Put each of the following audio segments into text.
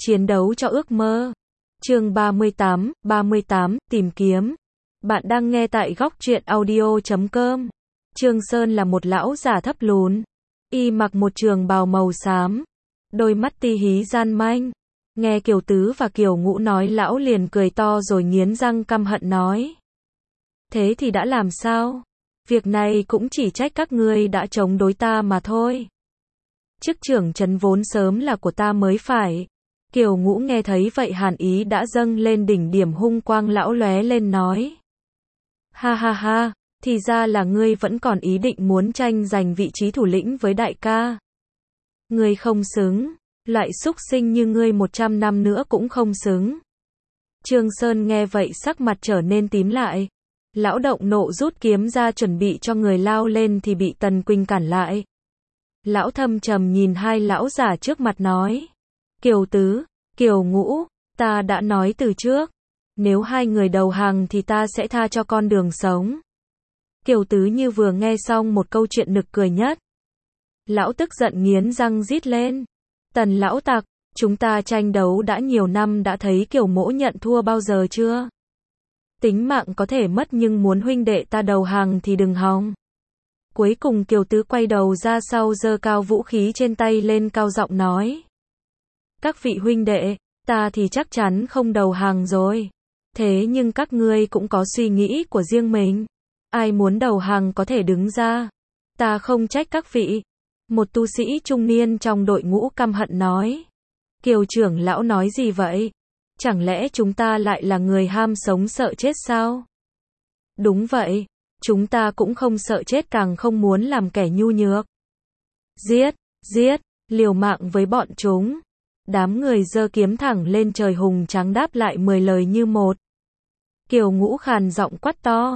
Chiến đấu cho ước mơ. Chương 38, tìm kiếm. Bạn đang nghe tại góc truyện audio.com. Trương Sơn là một lão già thấp lùn. Y mặc một trường bào màu xám. Đôi mắt ti hí gian manh. Nghe Kiều Tứ và Kiều Ngũ nói lão liền cười to rồi nghiến răng căm hận nói. Thế thì đã làm sao? Việc này cũng chỉ trách các ngươi đã chống đối ta mà thôi. Chức trưởng trấn vốn sớm là của ta mới phải. Kiều Ngũ nghe thấy vậy hàn ý đã dâng lên đỉnh điểm, hung quang lão lóe lên nói. Ha ha ha, thì ra là ngươi vẫn còn ý định muốn tranh giành vị trí thủ lĩnh với đại ca. Ngươi không xứng, loại súc sinh như ngươi 100 năm nữa cũng không xứng. Trương Sơn nghe vậy sắc mặt trở nên tím lại. Lão động nộ rút kiếm ra chuẩn bị cho người lao lên thì bị Tần Quỳnh cản lại. Lão thâm trầm nhìn hai lão già trước mặt nói. Kiều Tứ, Kiều Ngũ, ta đã nói từ trước. Nếu hai người đầu hàng thì ta sẽ tha cho con đường sống. Kiều Tứ như vừa nghe xong một câu chuyện nực cười nhất. Lão tức giận nghiến răng rít lên. Tần lão tặc, chúng ta tranh đấu đã nhiều năm, đã thấy Kiều mỗ nhận thua bao giờ chưa? Tính mạng có thể mất nhưng muốn huynh đệ ta đầu hàng thì đừng hòng. Cuối cùng Kiều Tứ quay đầu ra sau, giơ cao vũ khí trên tay lên, cao giọng nói. Các vị huynh đệ, ta thì chắc chắn không đầu hàng rồi. Thế nhưng các ngươi cũng có suy nghĩ của riêng mình. Ai muốn đầu hàng có thể đứng ra. Ta không trách các vị. Một tu sĩ trung niên trong đội ngũ căm hận nói. Kiều trưởng lão nói gì vậy? Chẳng lẽ chúng ta lại là người ham sống sợ chết sao? Đúng vậy, chúng ta cũng không sợ chết, càng không muốn làm kẻ nhu nhược. Giết, giết, liều mạng với bọn chúng. Đám người giơ kiếm thẳng lên trời hùng tráng đáp lại 10 lời như một. Kiều Ngũ khàn giọng quát to.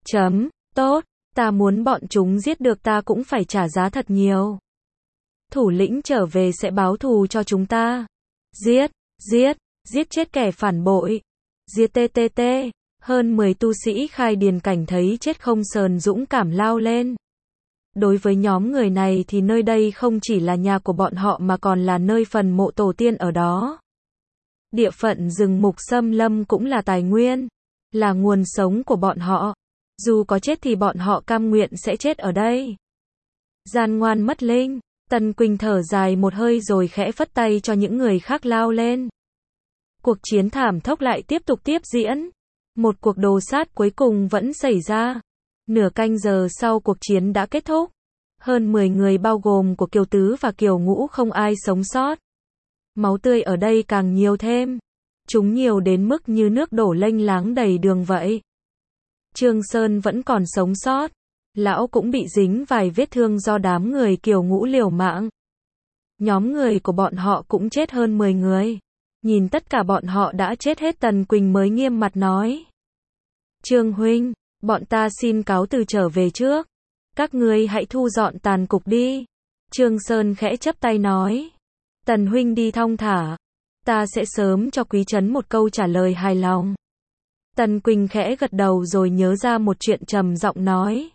Tốt, ta muốn bọn chúng giết được ta cũng phải trả giá thật nhiều. Thủ lĩnh trở về sẽ báo thù cho chúng ta. Giết, giết, giết chết kẻ phản bội. Giết TTT. Hơn 10 tu sĩ khai điền cảnh thấy chết không sờn, dũng cảm lao lên. Đối với nhóm người này thì nơi đây không chỉ là nhà của bọn họ mà còn là nơi phần mộ tổ tiên ở đó. Địa phận rừng mục xâm lâm cũng là tài nguyên, là nguồn sống của bọn họ. Dù có chết thì bọn họ cam nguyện sẽ chết ở đây. Gian ngoan mất linh. Tần Quỳnh thở dài một hơi rồi khẽ phất tay cho những người khác lao lên. Cuộc chiến thảm khốc lại tiếp tục tiếp diễn. Một cuộc đồ sát cuối cùng vẫn xảy ra. Nửa canh giờ sau cuộc chiến đã kết thúc. Hơn 10 người bao gồm của Kiều Tứ và Kiều Ngũ không ai sống sót. Máu tươi ở đây càng nhiều thêm. Chúng nhiều đến mức như nước đổ lênh láng đầy đường vậy. Trương Sơn vẫn còn sống sót. Lão cũng bị dính vài vết thương do đám người Kiều Ngũ liều mạng. Nhóm người của bọn họ cũng chết hơn 10 người. Nhìn tất cả bọn họ đã chết hết, Tần Quỳnh mới nghiêm mặt nói. Trương huynh, bọn ta xin cáo từ trở về trước. Các ngươi hãy thu dọn tàn cục đi. Trương Sơn khẽ chắp tay nói. Tần huynh đi thong thả. Ta sẽ sớm cho quý trấn một câu trả lời hài lòng. Tần Quỳnh khẽ gật đầu rồi nhớ ra một chuyện, trầm giọng nói.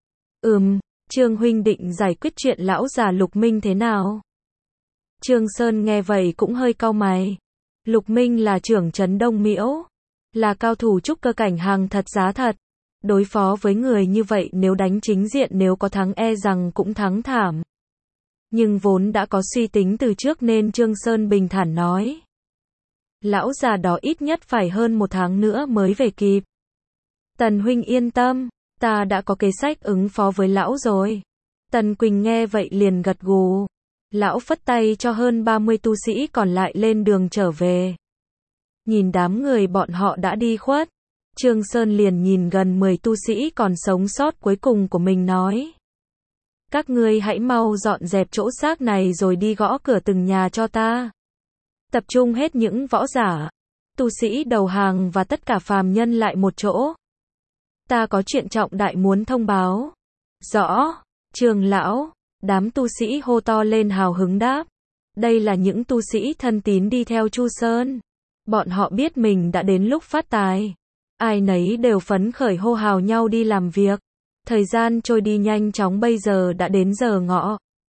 Trương huynh định giải quyết chuyện lão già Lục Minh thế nào? Trương Sơn nghe vậy cũng hơi cau mày. Lục Minh là trưởng trấn Đông Miễu, là cao thủ trúc cơ cảnh hàng thật giá thật. Đối phó với người như vậy nếu đánh chính diện, nếu có thắng e rằng cũng thắng thảm. Nhưng vốn đã có suy tính từ trước nên Trương Sơn bình thản nói. Lão già đó ít nhất phải hơn 1 tháng nữa mới về kịp. Tần huynh yên tâm, ta đã có kế sách ứng phó với lão rồi. Tần Quỳnh nghe vậy liền gật gù. Lão phất tay cho hơn 30 tu sĩ còn lại lên đường trở về. Nhìn đám người bọn họ đã đi khuất, Trương Sơn liền nhìn gần 10 tu sĩ còn sống sót cuối cùng của mình nói. Các ngươi hãy mau dọn dẹp chỗ xác này rồi đi gõ cửa từng nhà cho ta. Tập trung hết những võ giả, tu sĩ đầu hàng và tất cả phàm nhân lại một chỗ. Ta có chuyện trọng đại muốn thông báo. Rõ, Trường lão. Đám tu sĩ hô to lên hào hứng đáp. Đây là những tu sĩ thân tín đi theo Chu Sơn. Bọn họ biết mình đã đến lúc phát tài. Ai nấy đều phấn khởi hô hào nhau đi làm việc. Thời gian trôi đi nhanh chóng, bây giờ đã đến giờ ngọ.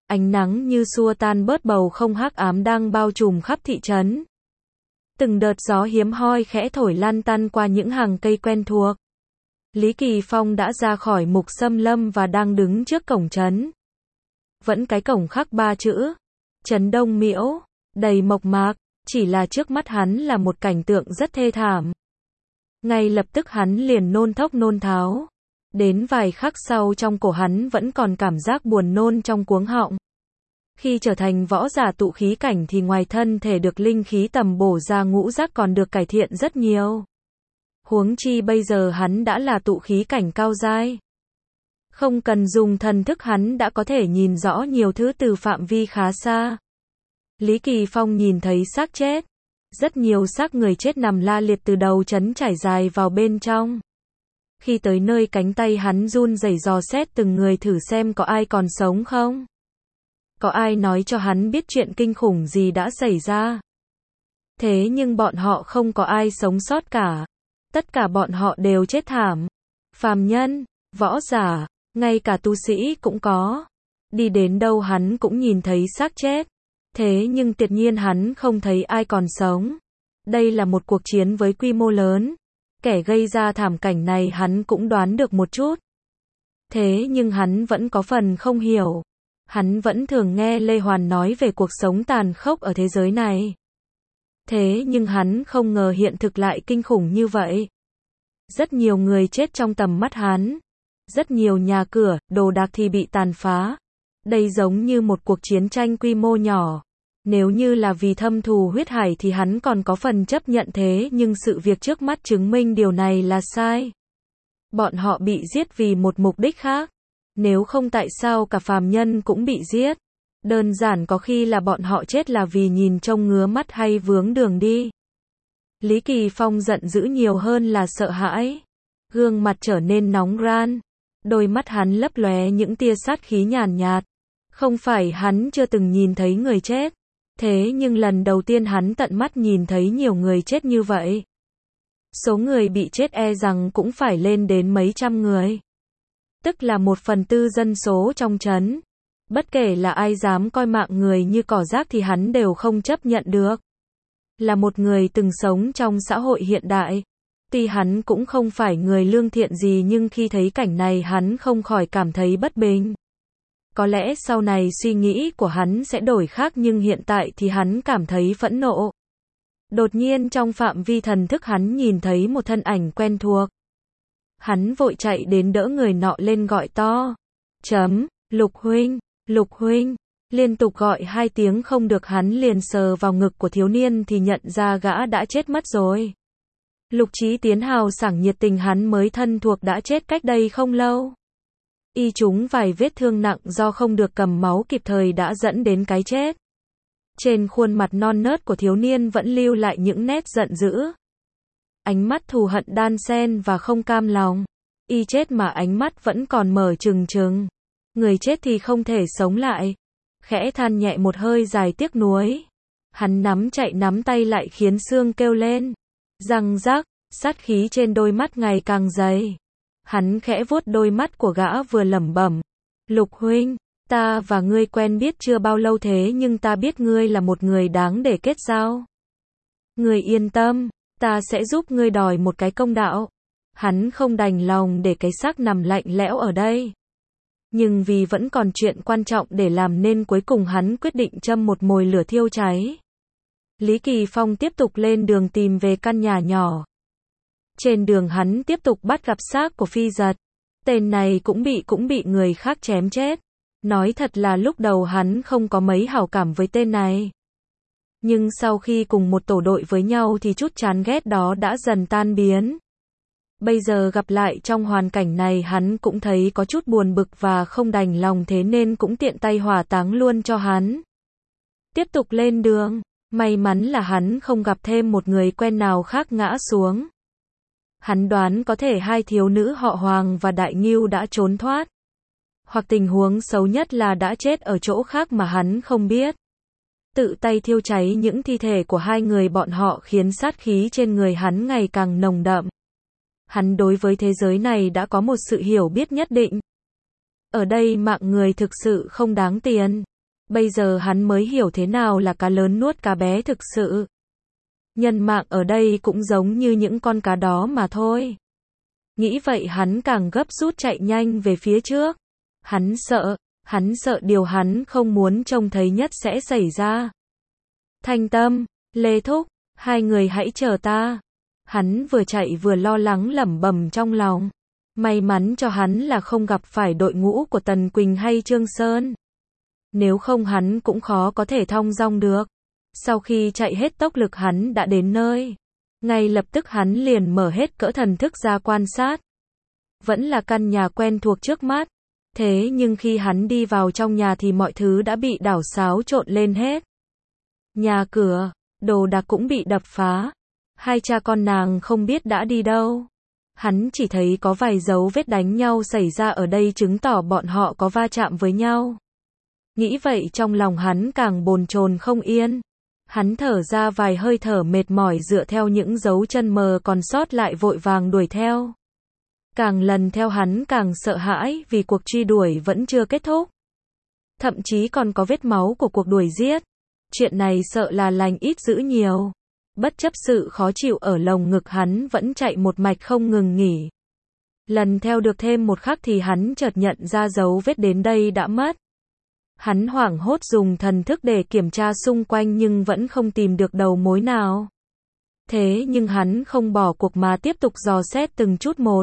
Ánh nắng như xua tan bớt bầu không hắc ám đang bao trùm khắp thị trấn. Từng đợt gió hiếm hoi khẽ thổi lăn tăn qua những hàng cây quen thuộc. Lý Kỳ Phong đã ra khỏi Mục Xâm Lâm và đang đứng trước cổng trấn. Vẫn cái cổng khắc 3 chữ. Trấn Đông Miễu, đầy mộc mạc, chỉ là trước mắt hắn là một cảnh tượng rất thê thảm. Ngay lập tức hắn liền nôn thốc nôn tháo. Đến vài khắc sau trong cổ hắn vẫn còn cảm giác buồn nôn trong cuống họng. Khi trở thành võ giả tụ khí cảnh thì ngoài thân thể được linh khí tầm bổ ra ngũ giác còn được cải thiện rất nhiều. Huống chi bây giờ hắn đã là tụ khí cảnh cao giai. Không cần dùng thần thức hắn đã có thể nhìn rõ nhiều thứ từ phạm vi khá xa. Lý Kỳ Phong nhìn thấy xác chết. Rất nhiều xác người chết nằm la liệt từ đầu trấn trải dài vào bên trong. Khi tới nơi cánh tay hắn run rẩy dò xét từng người thử xem có ai còn sống không. Có ai nói cho hắn biết chuyện kinh khủng gì đã xảy ra. Thế nhưng bọn họ không có ai sống sót cả. Tất cả bọn họ đều chết thảm. Phàm nhân, võ giả, ngay cả tu sĩ cũng có. Đi đến đâu hắn cũng nhìn thấy xác chết. Thế nhưng tuyệt nhiên hắn không thấy ai còn sống. Đây là một cuộc chiến với quy mô lớn. Kẻ gây ra thảm cảnh này hắn cũng đoán được một chút. Thế nhưng hắn vẫn có phần không hiểu. Hắn vẫn thường nghe Lê Hoàn nói về cuộc sống tàn khốc ở thế giới này. Thế nhưng hắn không ngờ hiện thực lại kinh khủng như vậy. Rất nhiều người chết trong tầm mắt hắn. Rất nhiều nhà cửa, đồ đạc thì bị tàn phá. Đây giống như một cuộc chiến tranh quy mô nhỏ. Nếu như là vì thâm thù huyết hải thì hắn còn có phần chấp nhận thế nhưng sự việc trước mắt chứng minh điều này là sai. Bọn họ bị giết vì một mục đích khác. Nếu không tại sao cả phàm nhân cũng bị giết. Đơn giản có khi là bọn họ chết là vì nhìn trông ngứa mắt hay vướng đường đi. Lý Kỳ Phong giận dữ nhiều hơn là sợ hãi. Gương mặt trở nên nóng ran. Đôi mắt hắn lấp lóe những tia sát khí nhàn nhạt. Không phải hắn chưa từng nhìn thấy người chết. Thế nhưng lần đầu tiên hắn tận mắt nhìn thấy nhiều người chết như vậy. Số người bị chết e rằng cũng phải lên đến mấy trăm người. Tức là 1/4 dân số trong trấn. Bất kể là ai dám coi mạng người như cỏ rác thì hắn đều không chấp nhận được. Là một người từng sống trong xã hội hiện đại. Tuy hắn cũng không phải người lương thiện gì nhưng khi thấy cảnh này hắn không khỏi cảm thấy bất bình. Có lẽ sau này suy nghĩ của hắn sẽ đổi khác nhưng hiện tại thì hắn cảm thấy phẫn nộ. Đột nhiên trong phạm vi thần thức hắn nhìn thấy một thân ảnh quen thuộc. Hắn vội chạy đến đỡ người nọ lên gọi to. Lục huynh, liên tục gọi 2 tiếng không được hắn liền sờ vào ngực của thiếu niên thì nhận ra gã đã chết mất rồi. Lục Chí Tiến hào sảng nhiệt tình hắn mới thân thuộc đã chết cách đây không lâu. Y trúng vài vết thương nặng do không được cầm máu kịp thời đã dẫn đến cái chết. Trên khuôn mặt non nớt của thiếu niên vẫn lưu lại những nét giận dữ. Ánh mắt thù hận đan xen và không cam lòng. Y chết mà ánh mắt vẫn còn mở trừng trừng. Người chết thì không thể sống lại. Khẽ than nhẹ một hơi dài tiếc nuối. Hắn nắm tay lại khiến xương kêu lên. Răng rắc, sát khí trên đôi mắt ngày càng dày. Hắn khẽ vuốt đôi mắt của gã vừa lẩm bẩm. Lục huynh, ta và ngươi quen biết chưa bao lâu thế nhưng ta biết ngươi là một người đáng để kết giao. Ngươi yên tâm, ta sẽ giúp ngươi đòi một cái công đạo. Hắn không đành lòng để cái xác nằm lạnh lẽo ở đây. Nhưng vì vẫn còn chuyện quan trọng để làm nên cuối cùng hắn quyết định châm một mồi lửa thiêu cháy. Lý Kỳ Phong tiếp tục lên đường tìm về căn nhà nhỏ. Trên đường hắn tiếp tục bắt gặp xác của Phi Giật. Tên này cũng bị người khác chém chết. Nói thật là lúc đầu hắn không có mấy hảo cảm với tên này. Nhưng sau khi cùng một tổ đội với nhau thì chút chán ghét đó đã dần tan biến. Bây giờ gặp lại trong hoàn cảnh này hắn cũng thấy có chút buồn bực và không đành lòng thế nên cũng tiện tay hỏa táng luôn cho hắn. Tiếp tục lên đường. May mắn là hắn không gặp thêm một người quen nào khác ngã xuống. Hắn đoán có thể 2 thiếu nữ họ Hoàng và Đại Ngưu đã trốn thoát. Hoặc tình huống xấu nhất là đã chết ở chỗ khác mà hắn không biết. Tự tay thiêu cháy những thi thể của 2 người bọn họ khiến sát khí trên người hắn ngày càng nồng đậm. Hắn đối với thế giới này đã có một sự hiểu biết nhất định. Ở đây mạng người thực sự không đáng tiền. Bây giờ hắn mới hiểu thế nào là cá lớn nuốt cá bé thực sự. Nhân mạng ở đây cũng giống như những con cá đó mà thôi. Nghĩ vậy hắn càng gấp rút chạy nhanh về phía trước. Hắn sợ điều hắn không muốn trông thấy nhất sẽ xảy ra. Thanh Tâm, Lê Thúc, hai người hãy chờ ta. Hắn vừa chạy vừa lo lắng lẩm bẩm trong lòng. May mắn cho hắn là không gặp phải đội ngũ của Tần Quỳnh hay Trương Sơn. Nếu không hắn cũng khó có thể thong dong được. Sau khi chạy hết tốc lực hắn đã đến nơi. Ngay lập tức hắn liền mở hết cỡ thần thức ra quan sát. Vẫn là căn nhà quen thuộc trước mắt. Thế nhưng khi hắn đi vào trong nhà thì mọi thứ đã bị đảo xáo trộn lên hết. Nhà cửa, đồ đạc cũng bị đập phá. Hai cha con nàng không biết đã đi đâu. Hắn chỉ thấy có vài dấu vết đánh nhau xảy ra ở đây chứng tỏ bọn họ có va chạm với nhau. Nghĩ vậy trong lòng hắn càng bồn chồn không yên. Hắn thở ra vài hơi thở mệt mỏi dựa theo những dấu chân mờ còn sót lại vội vàng đuổi theo. Càng lần theo hắn càng sợ hãi vì cuộc truy đuổi vẫn chưa kết thúc. Thậm chí còn có vết máu của cuộc đuổi giết. Chuyện này sợ là lành ít dữ nhiều. Bất chấp sự khó chịu ở lồng ngực hắn vẫn chạy một mạch không ngừng nghỉ. Lần theo được thêm một khắc thì hắn chợt nhận ra dấu vết đến đây đã mất. Hắn hoảng hốt dùng thần thức để kiểm tra xung quanh nhưng vẫn không tìm được đầu mối nào. Thế nhưng hắn không bỏ cuộc mà tiếp tục dò xét từng chút một.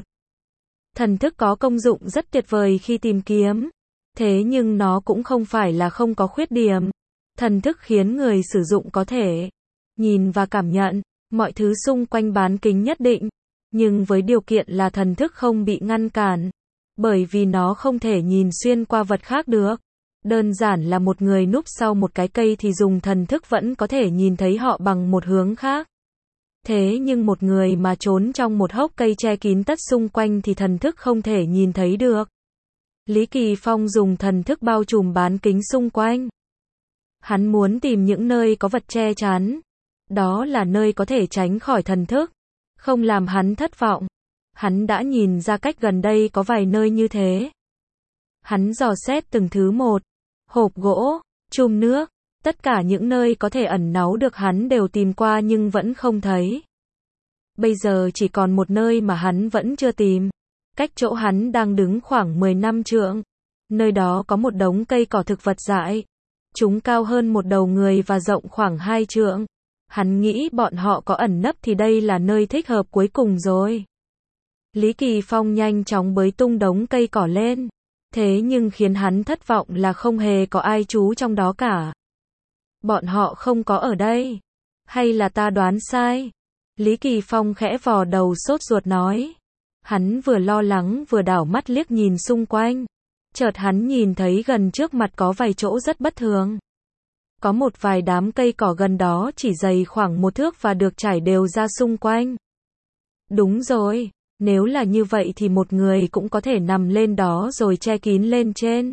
Thần thức có công dụng rất tuyệt vời khi tìm kiếm. Thế nhưng nó cũng không phải là không có khuyết điểm. Thần thức khiến người sử dụng có thể nhìn và cảm nhận mọi thứ xung quanh bán kính nhất định. Nhưng với điều kiện là thần thức không bị ngăn cản. Bởi vì nó không thể nhìn xuyên qua vật khác được. Đơn giản là một người núp sau một cái cây thì dùng thần thức vẫn có thể nhìn thấy họ bằng một hướng khác. Thế nhưng một người mà trốn trong một hốc cây che kín tất xung quanh thì thần thức không thể nhìn thấy được. Lý Kỳ Phong dùng thần thức bao trùm bán kính xung quanh. Hắn muốn tìm những nơi có vật che chắn. Đó là nơi có thể tránh khỏi thần thức. Không làm hắn thất vọng. Hắn đã nhìn ra cách gần đây có vài nơi như thế. Hắn dò xét từng thứ một. Hộp gỗ, chum nước, tất cả những nơi có thể ẩn náu được hắn đều tìm qua nhưng vẫn không thấy. Bây giờ chỉ còn một nơi mà hắn vẫn chưa tìm. Cách chỗ hắn đang đứng khoảng 10 năm trượng. Nơi đó có một đống cây cỏ thực vật dại. Chúng cao hơn một đầu người và rộng khoảng 2 trượng. Hắn nghĩ bọn họ có ẩn nấp thì đây là nơi thích hợp cuối cùng rồi. Lý Kỳ Phong nhanh chóng bới tung đống cây cỏ lên. Thế nhưng khiến hắn thất vọng là không hề có ai trú trong đó cả. Bọn họ không có ở đây. Hay là ta đoán sai? Lý Kỳ Phong khẽ vò đầu sốt ruột nói. Hắn vừa lo lắng vừa đảo mắt liếc nhìn xung quanh. Chợt hắn nhìn thấy gần trước mặt có vài chỗ rất bất thường. Có một vài đám cây cỏ gần đó chỉ dày khoảng 1 thước và được trải đều ra xung quanh. Đúng rồi. Nếu là như vậy thì một người cũng có thể nằm lên đó rồi che kín lên trên.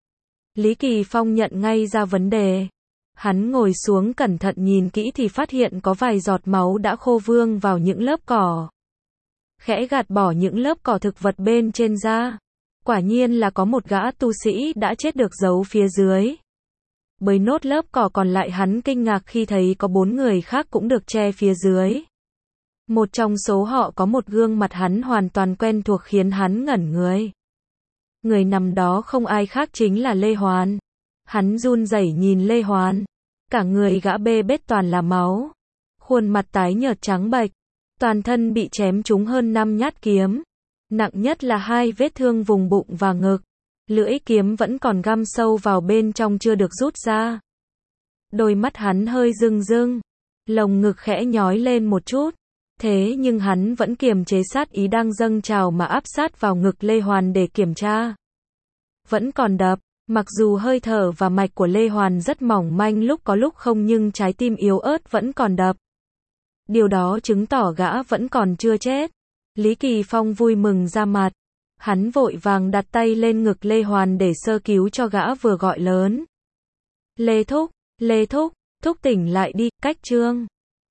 Lý Kỳ Phong nhận ngay ra vấn đề. Hắn ngồi xuống cẩn thận nhìn kỹ thì phát hiện có vài giọt máu đã khô vương vào những lớp cỏ. Khẽ gạt bỏ những lớp cỏ thực vật bên trên ra. Quả nhiên là có một gã tu sĩ đã chết được giấu phía dưới. Bới nốt lớp cỏ còn lại hắn kinh ngạc khi thấy có 4 người khác cũng được che phía dưới. Một trong số họ có một gương mặt hắn hoàn toàn quen thuộc khiến hắn ngẩn người. Người nằm đó không ai khác chính là Lê Hoán. Hắn run rẩy nhìn Lê Hoán. Cả người gã bê bết toàn là máu. Khuôn mặt tái nhợt trắng bệch. Toàn thân bị chém trúng hơn 5 nhát kiếm. Nặng nhất là 2 vết thương vùng bụng và ngực. Lưỡi kiếm vẫn còn găm sâu vào bên trong chưa được rút ra. Đôi mắt hắn hơi rưng rưng. Lồng ngực khẽ nhói lên một chút. Thế nhưng hắn vẫn kiềm chế sát ý đang dâng trào mà áp sát vào ngực Lê Hoàn để kiểm tra. Vẫn còn đập, mặc dù hơi thở và mạch của Lê Hoàn rất mỏng manh lúc có lúc không nhưng trái tim yếu ớt vẫn còn đập. Điều đó chứng tỏ gã vẫn còn chưa chết. Lý Kỳ Phong vui mừng ra mặt. Hắn vội vàng đặt tay lên ngực Lê Hoàn để sơ cứu cho gã vừa gọi lớn. Lê Thúc, thúc tỉnh lại đi, cách Trương